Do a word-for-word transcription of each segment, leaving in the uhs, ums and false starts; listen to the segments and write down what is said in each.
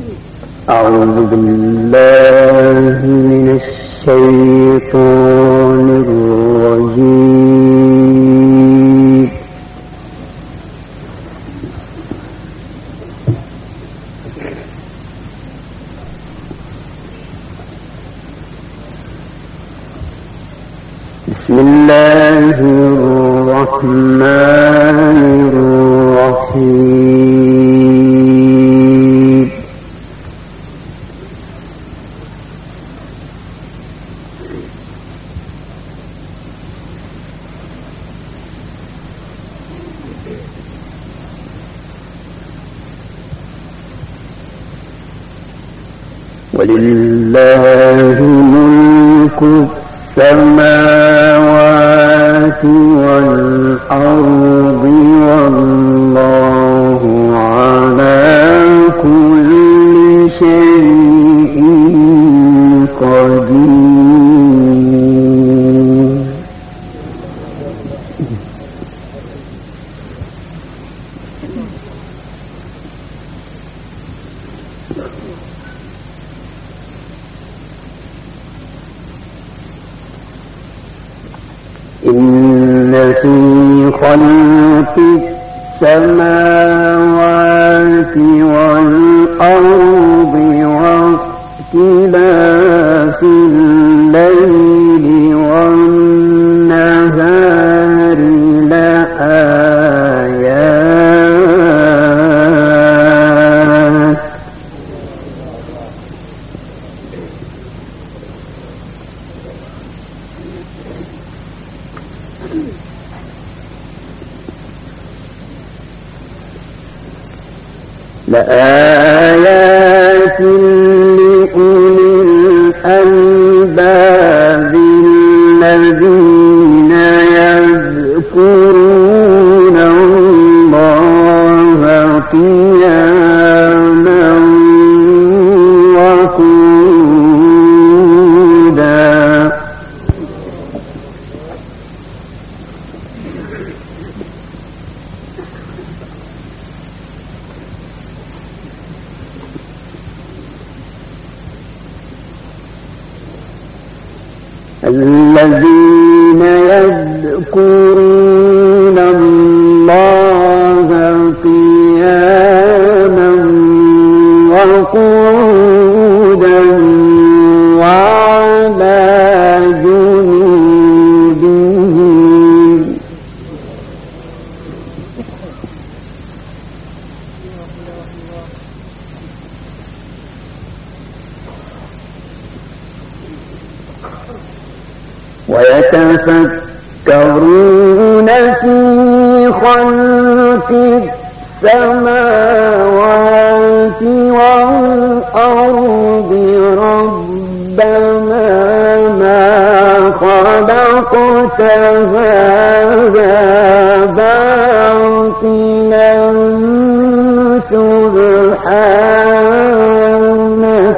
أعوذ بالله من الشيطان الرجيم. بسم الله الرحمن الرحيم. ولله ملك السماوات والأرض والله على كل شيء قدير. إن في خلق السماوات والأرض واختلاف الليل والنهار لآيات لآيات لأولي الألباب الذين يذكرون الله قياما وقعودا. الذين يذكرون الله قياما وقعودا وعلى جنوبهم. ويتفكرون في خلق السماوات والأرض ربنا ما خلقت هذا باطلا سبحانك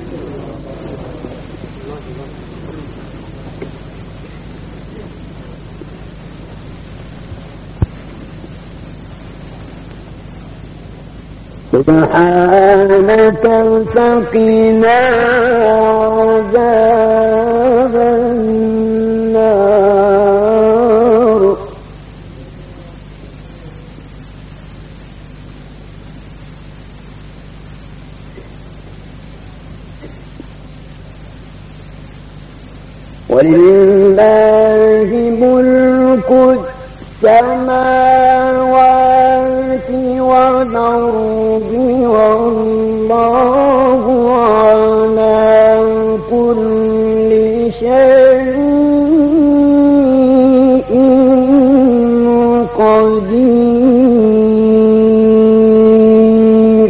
سبحانك فقنا عذاب النار. ولله ملك السماوات والأرض والله على كل شيء قدير.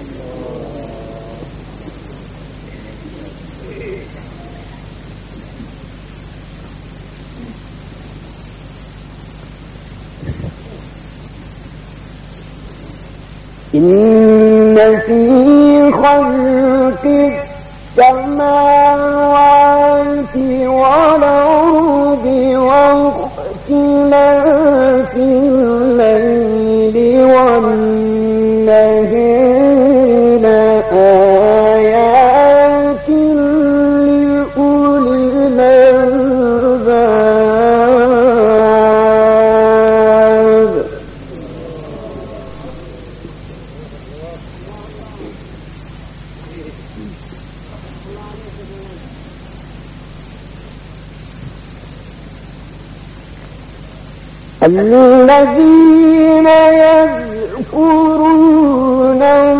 إن في خلق السماوات والأرض واختلاف الليل والنهار الذين يذكرون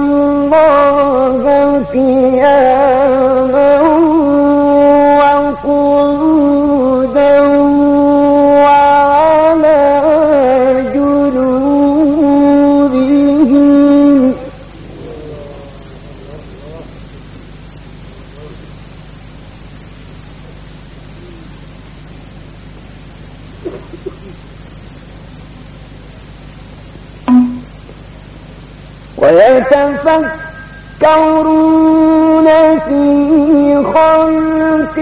الله قياما وقعودا وعلى جنوبهم ويتفكرون في خلق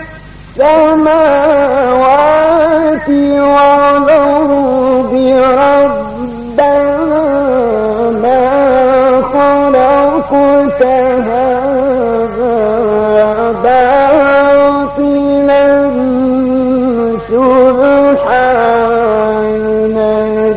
السماوات والأرض ربنا ما خلقت هذا باطلا سبحانك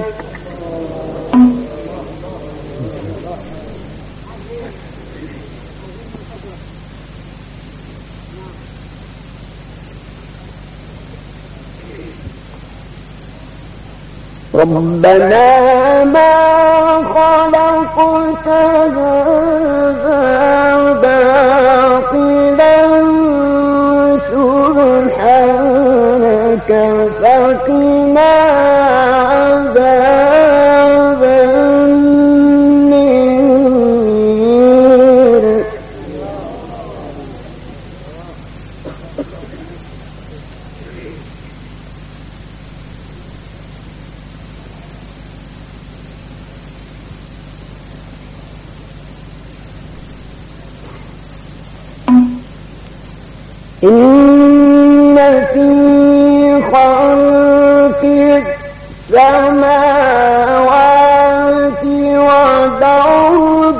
ربنا ما خلقت هذا باطلا سبحانك فقنا عذاب النار إن في خلق السماوات والأرض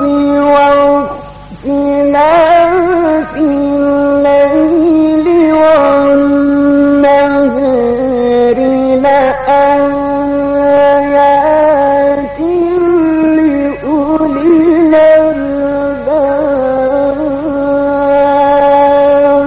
واختلاف الليل والنهار لآيات لأولي الألباب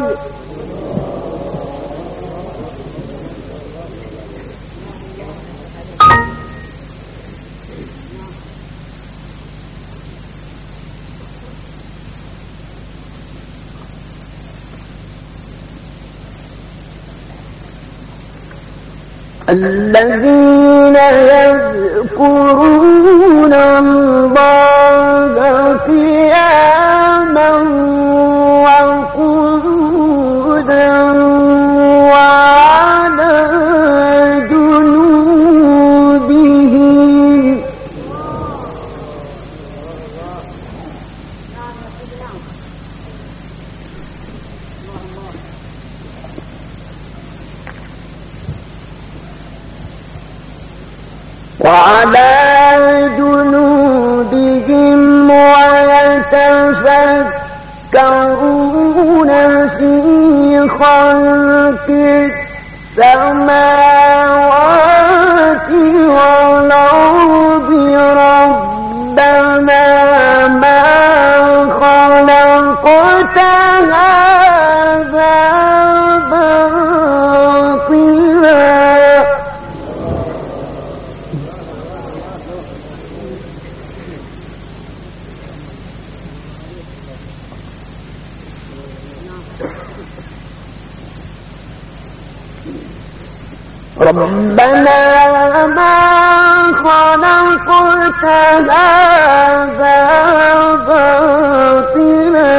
الذين يذكرون الله قياما وقعودا وعلى جنوبهم وعلى جنوبهم ويتفكرون في خلق السماوات والأرض ربنا ما خلقت هذا باطلا ربنا ما خلقت هذا باطلا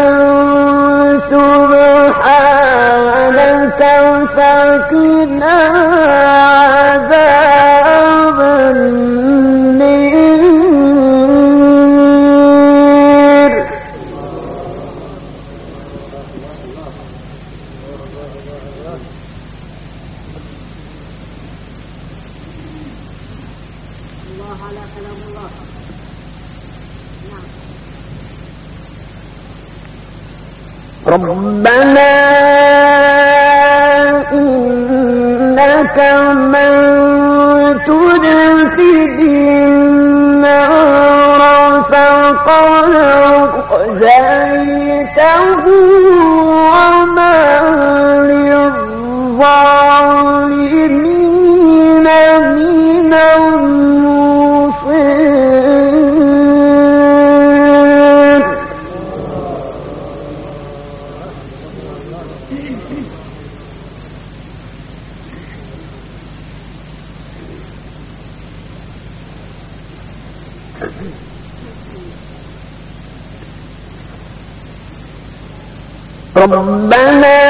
سبحانك فقنا عذاب النار ربنا إنك من تدخل النار فقد أخزيته وما للظالمين من ربنا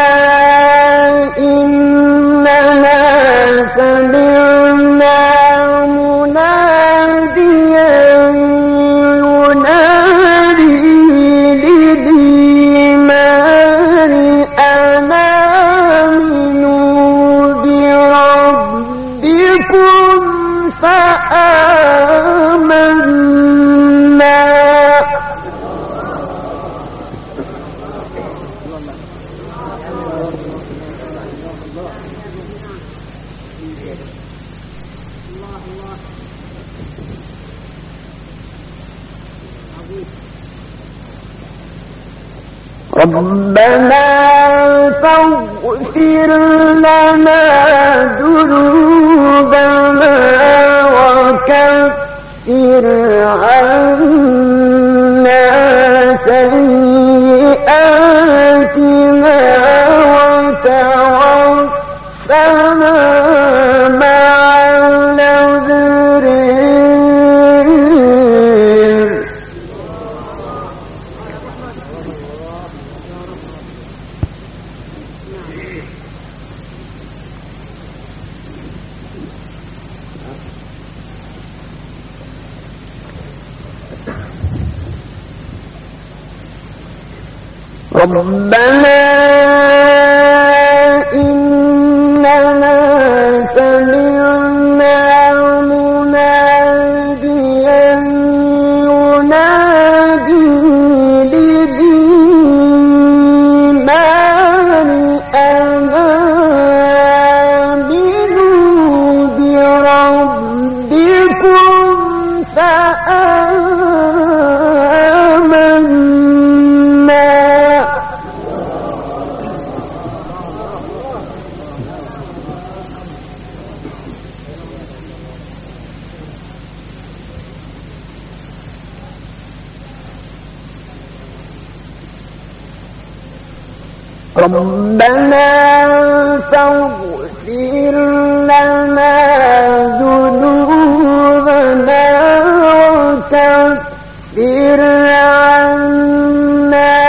إننا سمعنا مناديا ينادي للإيمان أن آمنوا بربكم فآمنا. ربنا فاغفر لنا ذنوبنا وكفر عنا سيئاتنا وتوفنا مع الأبرار. ربنا إننا سمعنا مناديا ينادي للإيمان أن آمنوا بربكم فآمنا. ربنا فاغفر لنا ذنوبنا وكفر عنا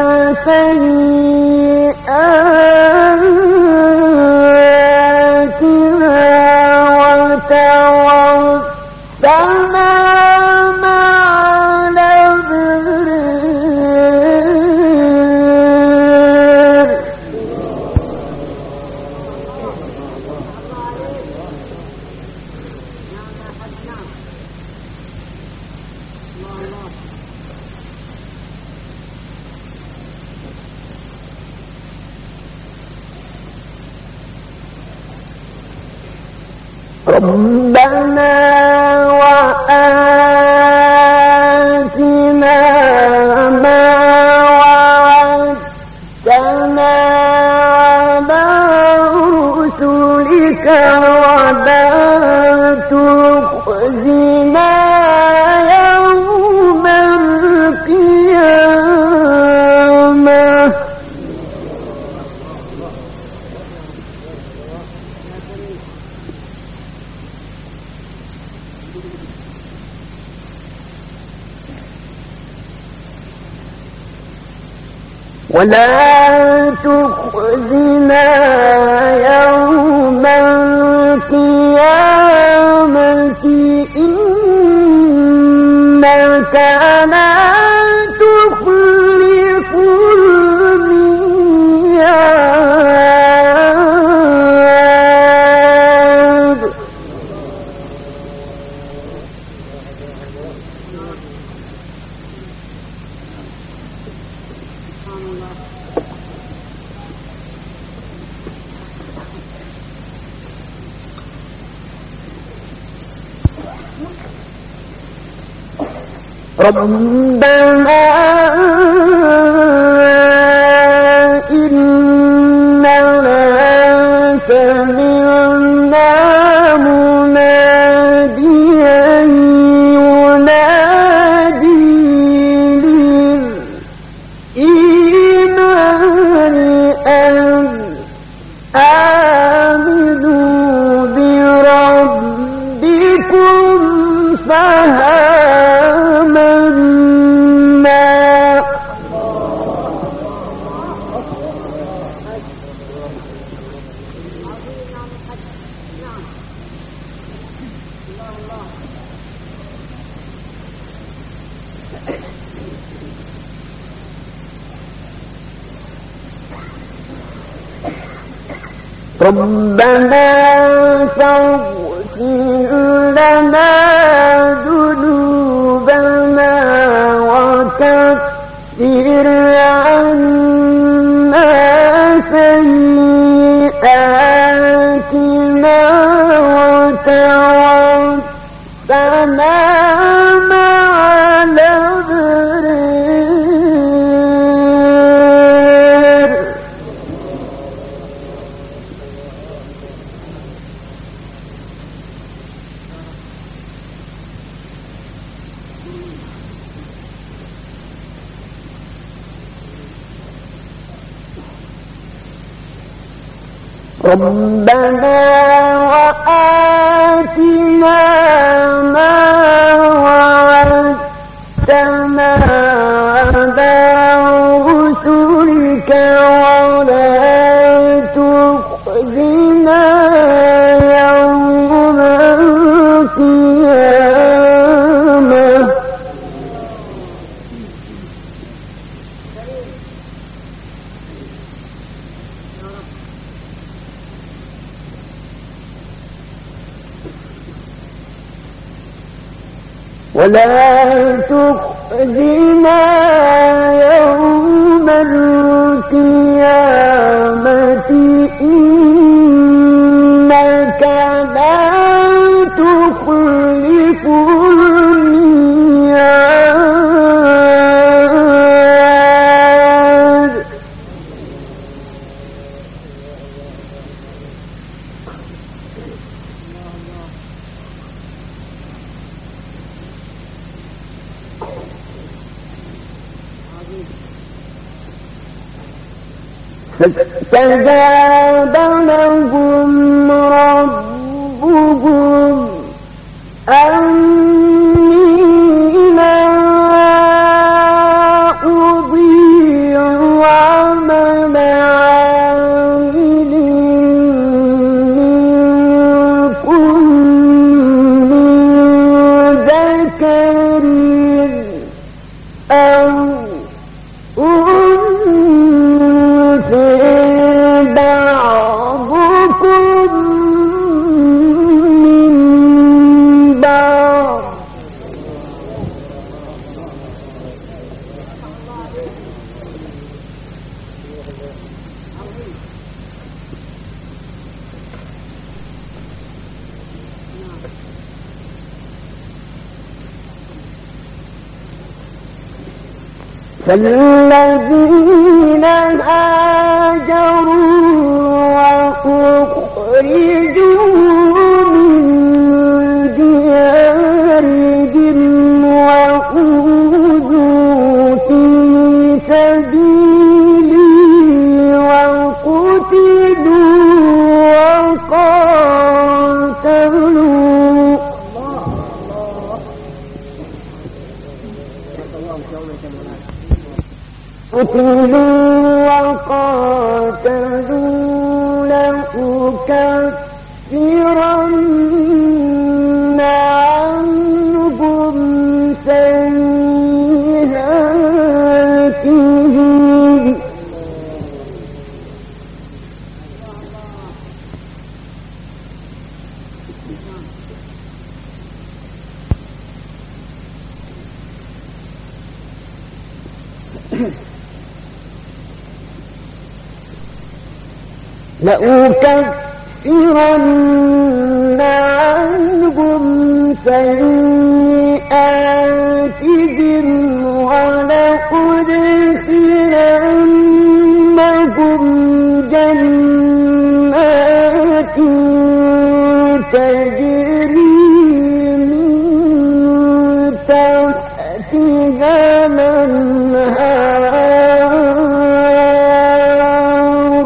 سيئاتنا وتوفنا مع الأبرار. ربنا وآتنا ما وعدتنا على رسلك ولا تخزنا يوم القيامة. ولا تخزنا يوم القيامة إنك لا تخلف الميعاد. ربنا إننا سمعنا مناديا ينادي للإيمان أن آمنوا بربكم فهاجروا. ربنا فاغفر لنا ذنوبنا وكفر عنا سيئاتنا وتوفنا مع الأبرار. ربنا وآتنا ما وعدتنا على رسلك ولا تخزنا يوم القيامة. ولا تخزنا يوم القيامة إنك لا تخلف الميعاد. فاستجاب لهم ربهم أني لا أضيع عمل عامل منكم من ذكر أو بعضكم من بعض. فالذين هاجروا وأخرجوا من ديارهم وأوذوا في سبيلي وقتلوا وقاتلوا قتلوا وقاتلوا لأكفرن عنهم سيئاتهم لأكفرن عنهم سيئاتهم ولأدخلنهم جنات تجري من تحتها الأنهار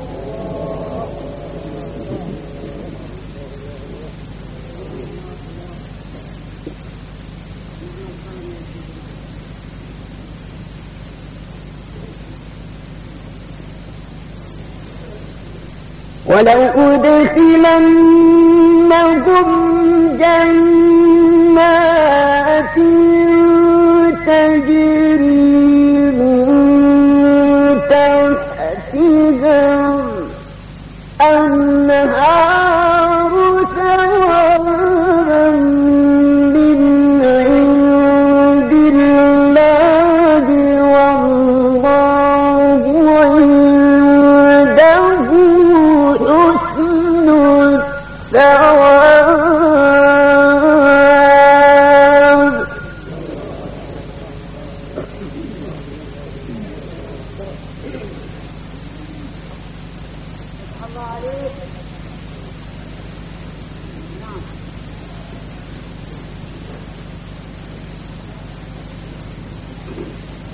ولو أدخلنهم جنات تجري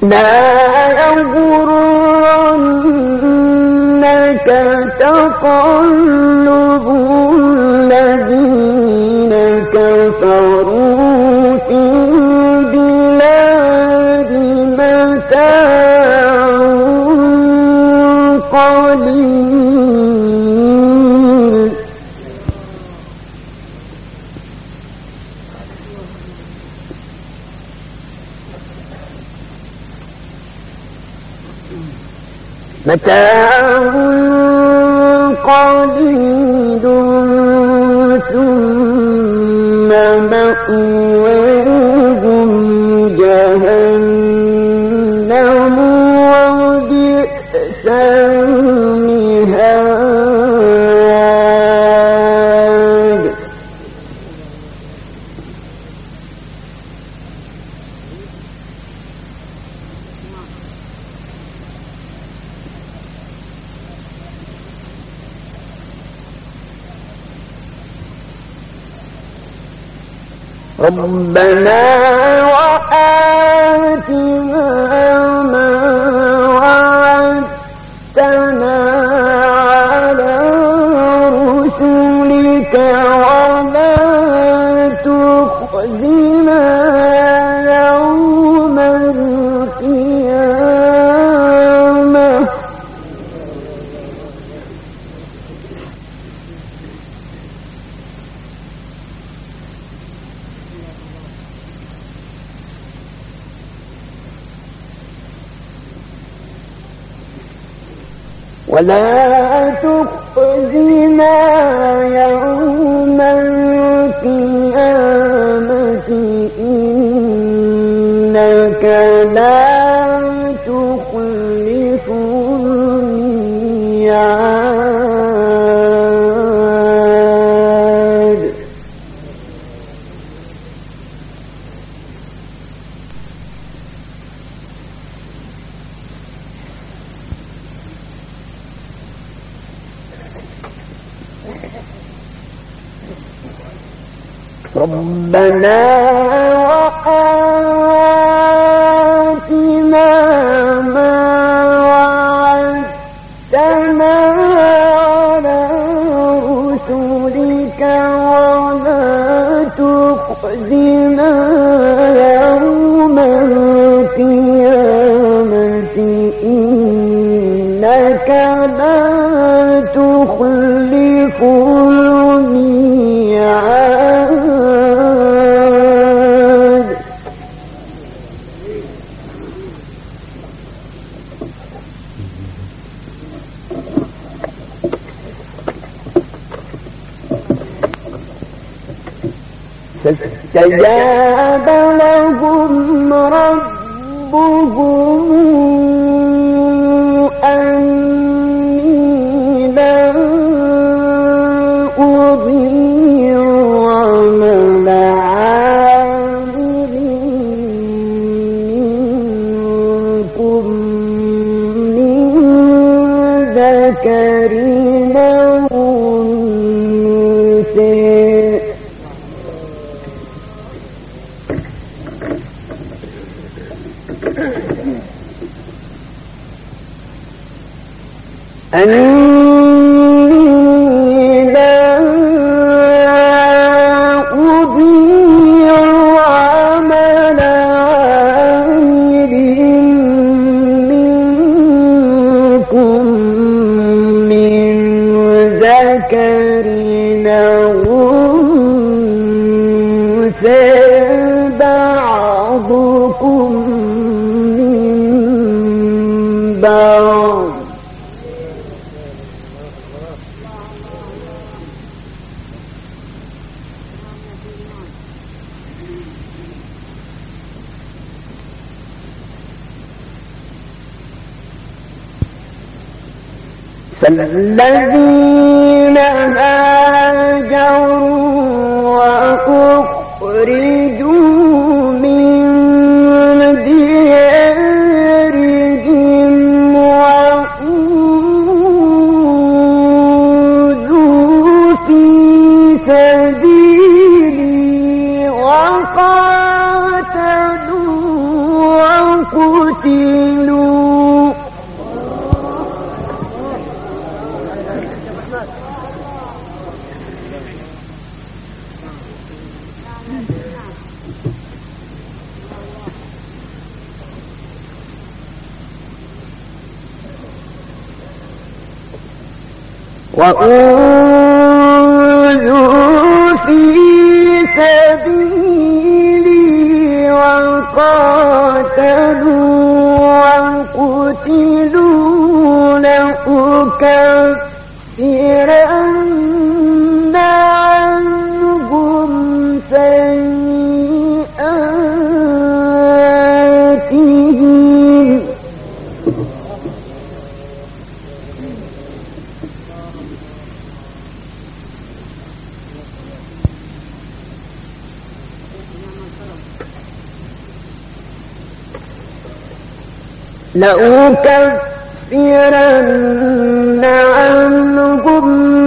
لا يغرنك تقلب الذين كفروا في البلاد متاع قليل متاع قليل ثم مأواهم جهنم وبئس المهاد ربنا وآتنا ما وعدتنا على رسلك ولا تخزنا يوم القيامة ولا تخزنا يوم القيامة إنك لا تخلف الميعاد ربنا وآتنا ما وعدتنا على رسلك ولا تخزنا يوم القيامة إنك لا تخلف الميعاد فاستجاب لهم ربهم أني لا أضيع عمل عامل منكم من ذكر أو أنثى أني لا أضيع عمل عامل منكم من ذكر أو أنثى بعضكم من بعض فالذين هاجروا وأخرجوا من ديارهم وأوذوا في سبيلي وقاتلوا وقتلوا قتلوا وأوذوا في سبيلي وقاتلوا وقتلوا لأكفرن عنهم سيئاتهم لأكفرن عنهم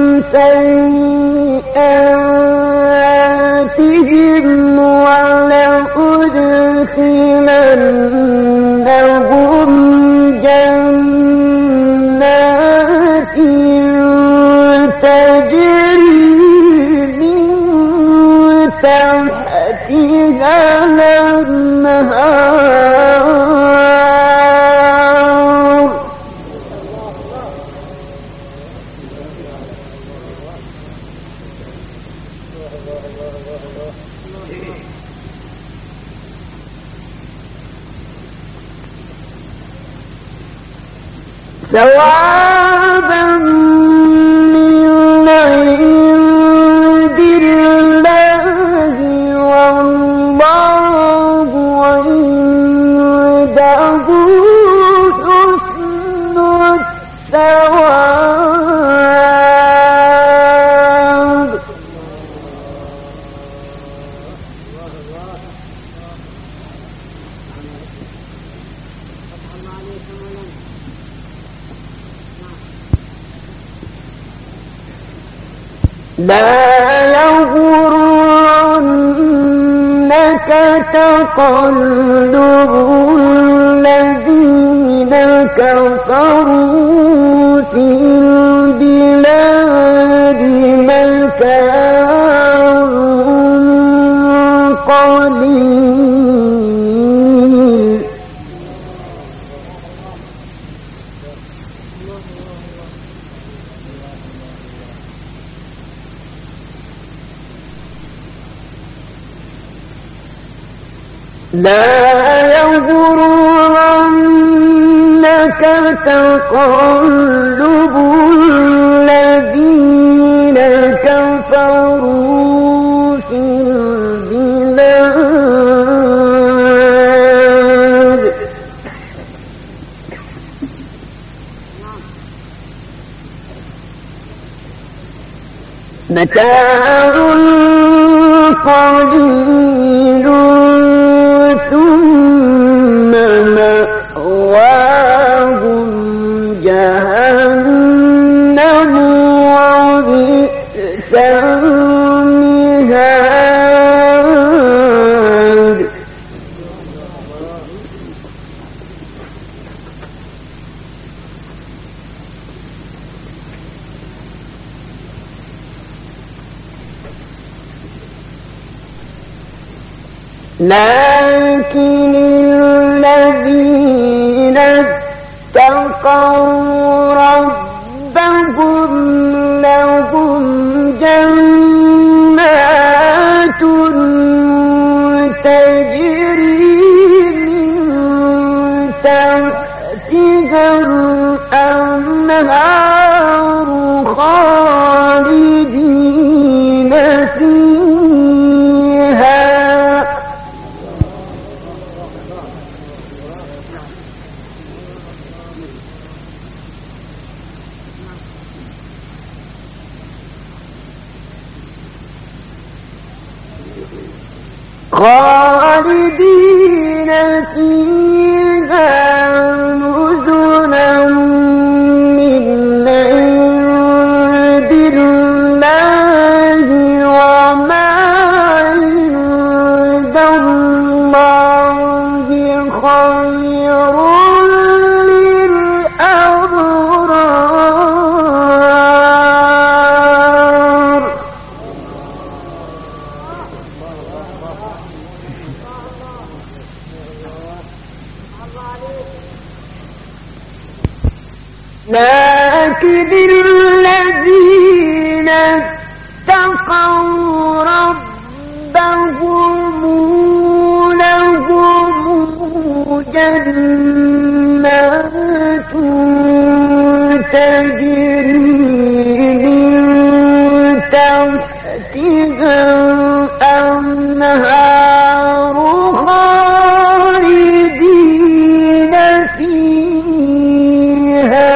سيئاتهم ولأدخلنهم جنات تجري من تحتها الأنهار ثوابا من عند الله والله عنده حسن الثواب لا يغرنك تقلب الذين كفروا في البلاد متاع قليل لا يغرنك تقلب الذين كفروا في البلاد متاع قليل ثم مأواهم جهنم وبئس المهاد لكن الذين اتقوا ربهم لهم جنات تجري من تحتها الأنهار خالدين فيها خالدين فيها نزلا من عند الله وما عند الله خير للأبرار. لكن الذين اتقوا ربهم لهم جنات تجري من تحتها الأنهار خالدين فيها.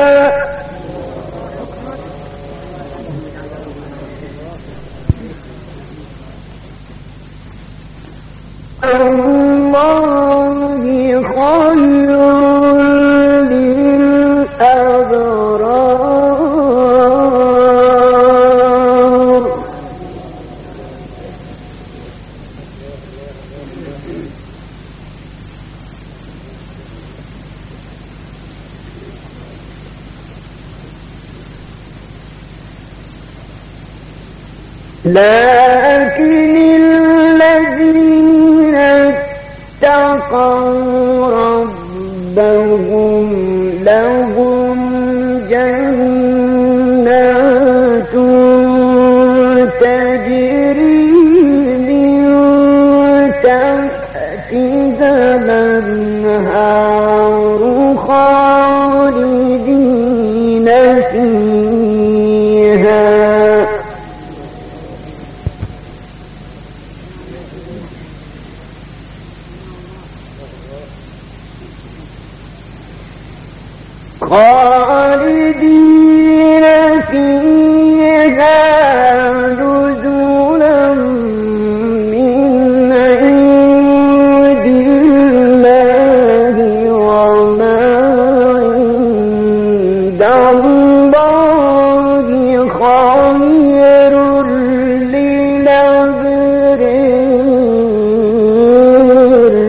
الله خير للأبرار. لكن الذين اتقوا ربهم لهم جنات تجري من تحتها الأنهار خالدين فيها. خالدين فيها نزلا من عند الله وما عند الله خير للأبرار.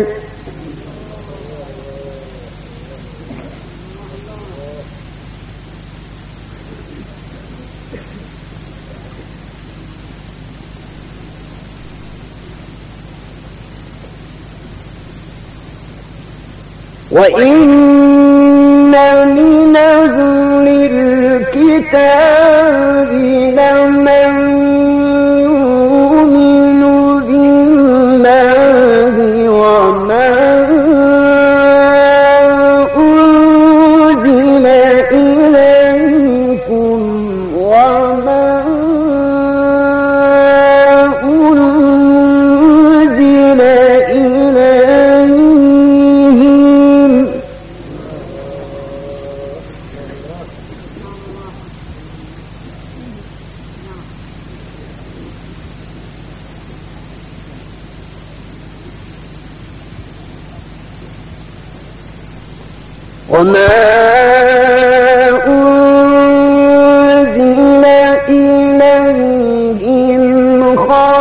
وإن من أهل الكتاب لمن يؤمن بالله وما أنزل إليكم وما أنزل إليهم وما أنزل إليهم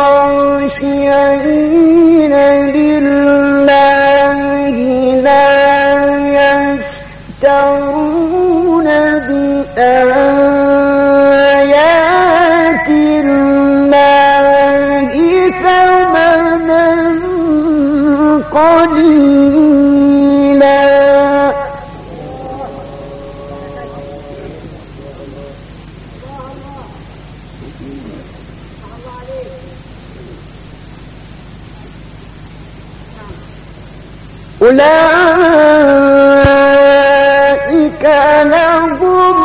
خاشعين لله لا يشترون بآيات الله ثمنا قليلا. أولئك لهم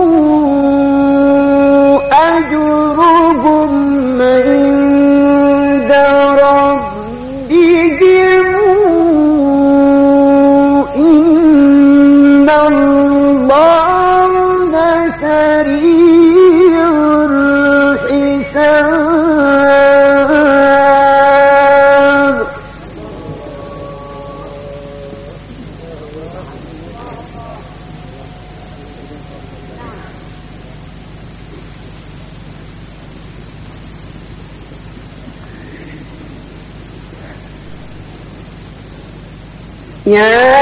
أجرهم عند ربهم إن الله سريع الحساب. يا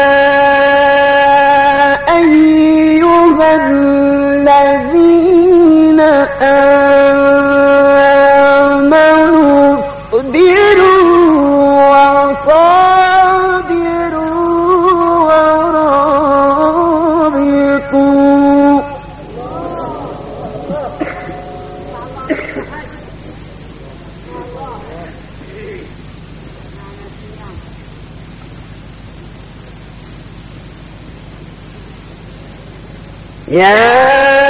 أيها الذين آمنوا اصبروا وصابروا ورابطوا يا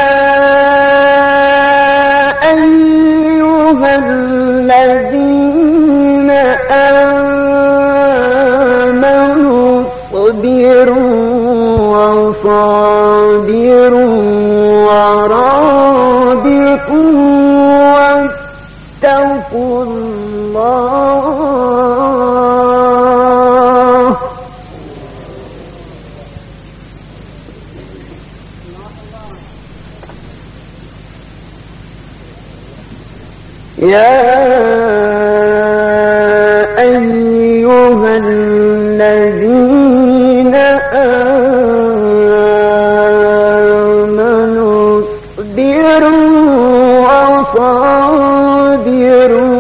أيها الذين آمنوا اصبروا وصابروا ورابطوا واتقوا الله يا أيها الذين آمنوا اصبروا وصابروا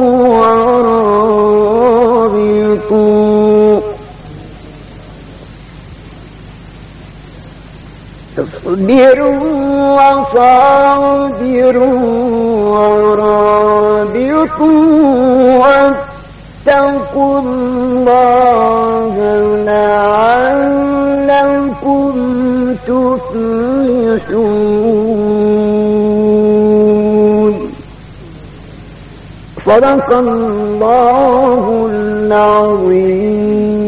ورابطوا اصبروا وصابروا ورابطوا واتقوا الله لعلكم تفلحون. صدق الله العظيم.